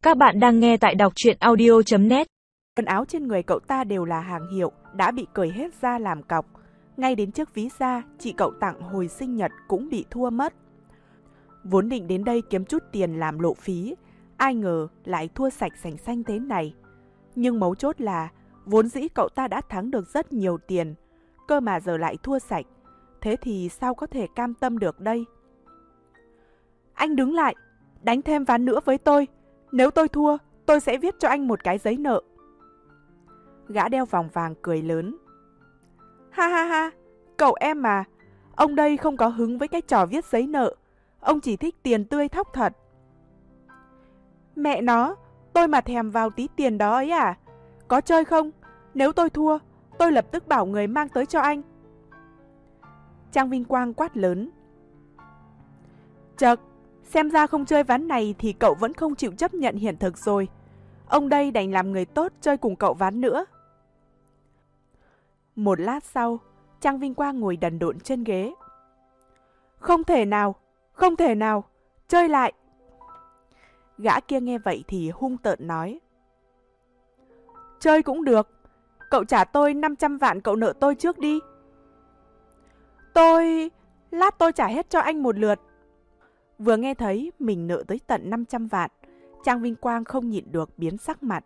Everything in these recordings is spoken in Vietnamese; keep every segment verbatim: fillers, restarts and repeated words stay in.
Các bạn đang nghe tại đọc truyện audio chấm net. Quần áo trên người cậu ta đều là hàng hiệu, đã bị cởi hết ra làm cọc. Ngay đến chiếc ví da chị cậu tặng hồi sinh nhật cũng bị thua mất. Vốn định đến đây kiếm chút tiền làm lộ phí, ai ngờ lại thua sạch sành xanh thế này. Nhưng mấu chốt là, vốn dĩ cậu ta đã thắng được rất nhiều tiền, cơ mà giờ lại thua sạch. Thế thì sao có thể cam tâm được đây? Anh đứng lại, đánh thêm ván nữa với tôi. Nếu tôi thua, tôi sẽ viết cho anh một cái giấy nợ. Gã đeo vòng vàng cười lớn. Ha ha ha, cậu em mà, ông đây không có hứng với cái trò viết giấy nợ. Ông chỉ thích tiền tươi thóc thật. Mẹ nó, tôi mà thèm vào tí tiền đó ấy à? Có chơi không? Nếu tôi thua, tôi lập tức bảo người mang tới cho anh. Trang Vinh Quang quát lớn. Chật, xem ra không chơi ván này thì cậu vẫn không chịu chấp nhận hiện thực rồi. Ông đây đành làm người tốt chơi cùng cậu ván nữa. Một lát sau, Trang Vinh Quang ngồi đần độn trên ghế. Không thể nào, không thể nào, chơi lại. Gã kia nghe vậy thì hung tợn nói. Chơi cũng được, cậu trả tôi năm trăm vạn cậu nợ tôi trước đi. Tôi... lát tôi trả hết cho anh một lượt. Vừa nghe thấy mình nợ tới tận năm trăm vạn, Trang Vinh Quang không nhịn được biến sắc mặt.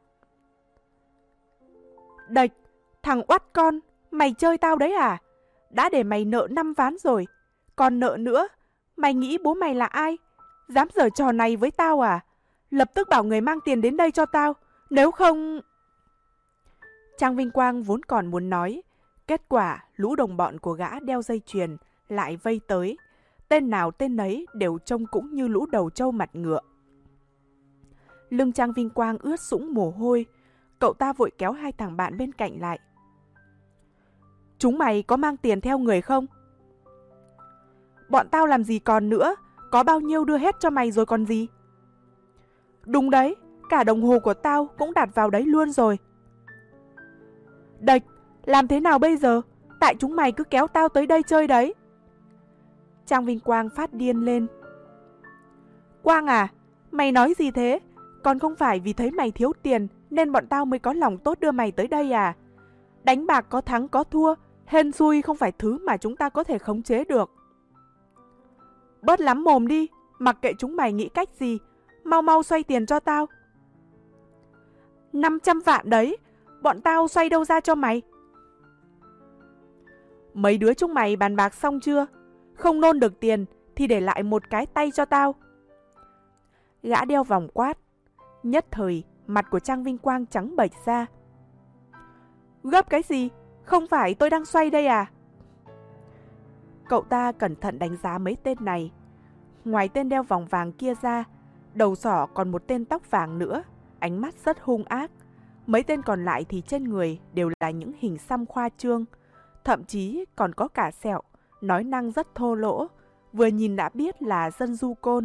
Đệch, thằng oắt con, mày chơi tao đấy à? Đã để mày nợ năm ván rồi, còn nợ nữa, mày nghĩ bố mày là ai? Dám giở trò này với tao à? Lập tức bảo người mang tiền đến đây cho tao, nếu không... Trang Vinh Quang vốn còn muốn nói, kết quả lũ đồng bọn của gã đeo dây chuyền lại vây tới. Tên nào tên nấy đều trông cũng như lũ đầu trâu mặt ngựa. Lưng Trang Vinh Quang ướt sũng mồ hôi, cậu ta vội kéo hai thằng bạn bên cạnh lại. Chúng mày có mang tiền theo người không? Bọn tao làm gì còn nữa, có bao nhiêu đưa hết cho mày rồi còn gì. Đúng đấy, cả đồng hồ của tao cũng đặt vào đấy luôn rồi. Đệch, làm thế nào bây giờ? Tại chúng mày cứ kéo tao tới đây chơi đấy. Trang Vinh Quang phát điên lên. Quang à, mày nói gì thế? Còn không phải vì thấy mày thiếu tiền nên bọn tao mới có lòng tốt đưa mày tới đây à? Đánh bạc có thắng có thua, hên xui không phải thứ mà chúng ta có thể khống chế được. Bớt lắm mồm đi, mặc kệ chúng mày nghĩ cách gì, mau mau xoay tiền cho tao. năm trăm vạn đấy, bọn tao xoay đâu ra cho mày? Mấy đứa chúng mày bàn bạc xong chưa? Không nôn được tiền thì để lại một cái tay cho tao. Gã đeo vòng quát. Nhất thời, mặt của Trang Vinh Quang trắng bệch ra. Gấp cái gì? Không phải tôi đang xoay đây à? Cậu ta cẩn thận đánh giá mấy tên này. Ngoài tên đeo vòng vàng kia ra, đầu sỏ còn một tên tóc vàng nữa, ánh mắt rất hung ác. Mấy tên còn lại thì trên người đều là những hình xăm khoa trương, thậm chí còn có cả sẹo, nói năng rất thô lỗ, vừa nhìn đã biết là dân du côn.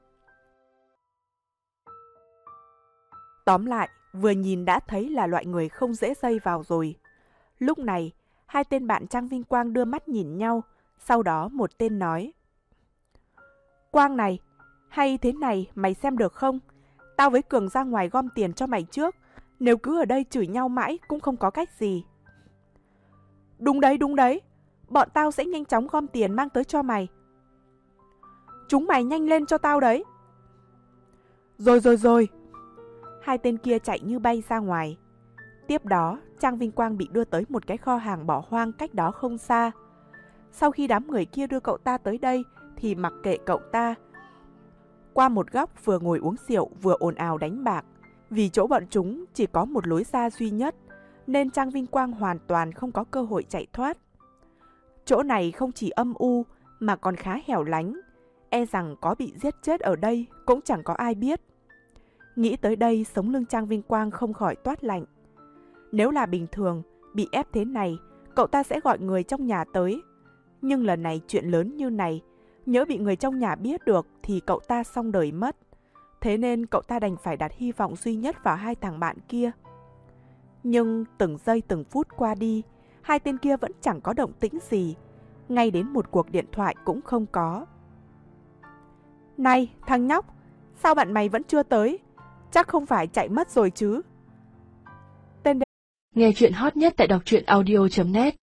Tóm lại, vừa nhìn đã thấy là loại người không dễ dây vào rồi. Lúc này, hai tên bạn Trang Vinh Quang đưa mắt nhìn nhau, sau đó một tên nói. Quang này, hay thế này mày xem được không? Tao với Cường ra ngoài gom tiền cho mày trước, nếu cứ ở đây chửi nhau mãi cũng không có cách gì. Đúng đấy, đúng đấy, bọn tao sẽ nhanh chóng gom tiền mang tới cho mày. Chúng mày nhanh lên cho tao đấy. Rồi rồi rồi. Hai tên kia chạy như bay ra ngoài. Tiếp đó, Trang Vinh Quang bị đưa tới một cái kho hàng bỏ hoang cách đó không xa. Sau khi đám người kia đưa cậu ta tới đây thì mặc kệ cậu ta. Qua một góc vừa ngồi uống rượu vừa ồn ào đánh bạc. Vì chỗ bọn chúng chỉ có một lối ra duy nhất, nên Trang Vinh Quang hoàn toàn không có cơ hội chạy thoát. Chỗ này không chỉ âm u mà còn khá hẻo lánh, e rằng có bị giết chết ở đây cũng chẳng có ai biết. Nghĩ tới đây sống lưng Trang Vinh Quang không khỏi toát lạnh. Nếu là bình thường, bị ép thế này, cậu ta sẽ gọi người trong nhà tới. Nhưng lần này chuyện lớn như này, nhỡ bị người trong nhà biết được thì cậu ta xong đời mất. Thế nên cậu ta đành phải đặt hy vọng duy nhất vào hai thằng bạn kia. Nhưng từng giây từng phút qua đi, hai tên kia vẫn chẳng có động tĩnh gì. Ngay đến một cuộc điện thoại cũng không có. Này, thằng nhóc, sao bạn mày vẫn chưa tới? chắc không phải chạy mất rồi chứ. Nghe chuyện hot nhất tại đọc truyện audio chấm net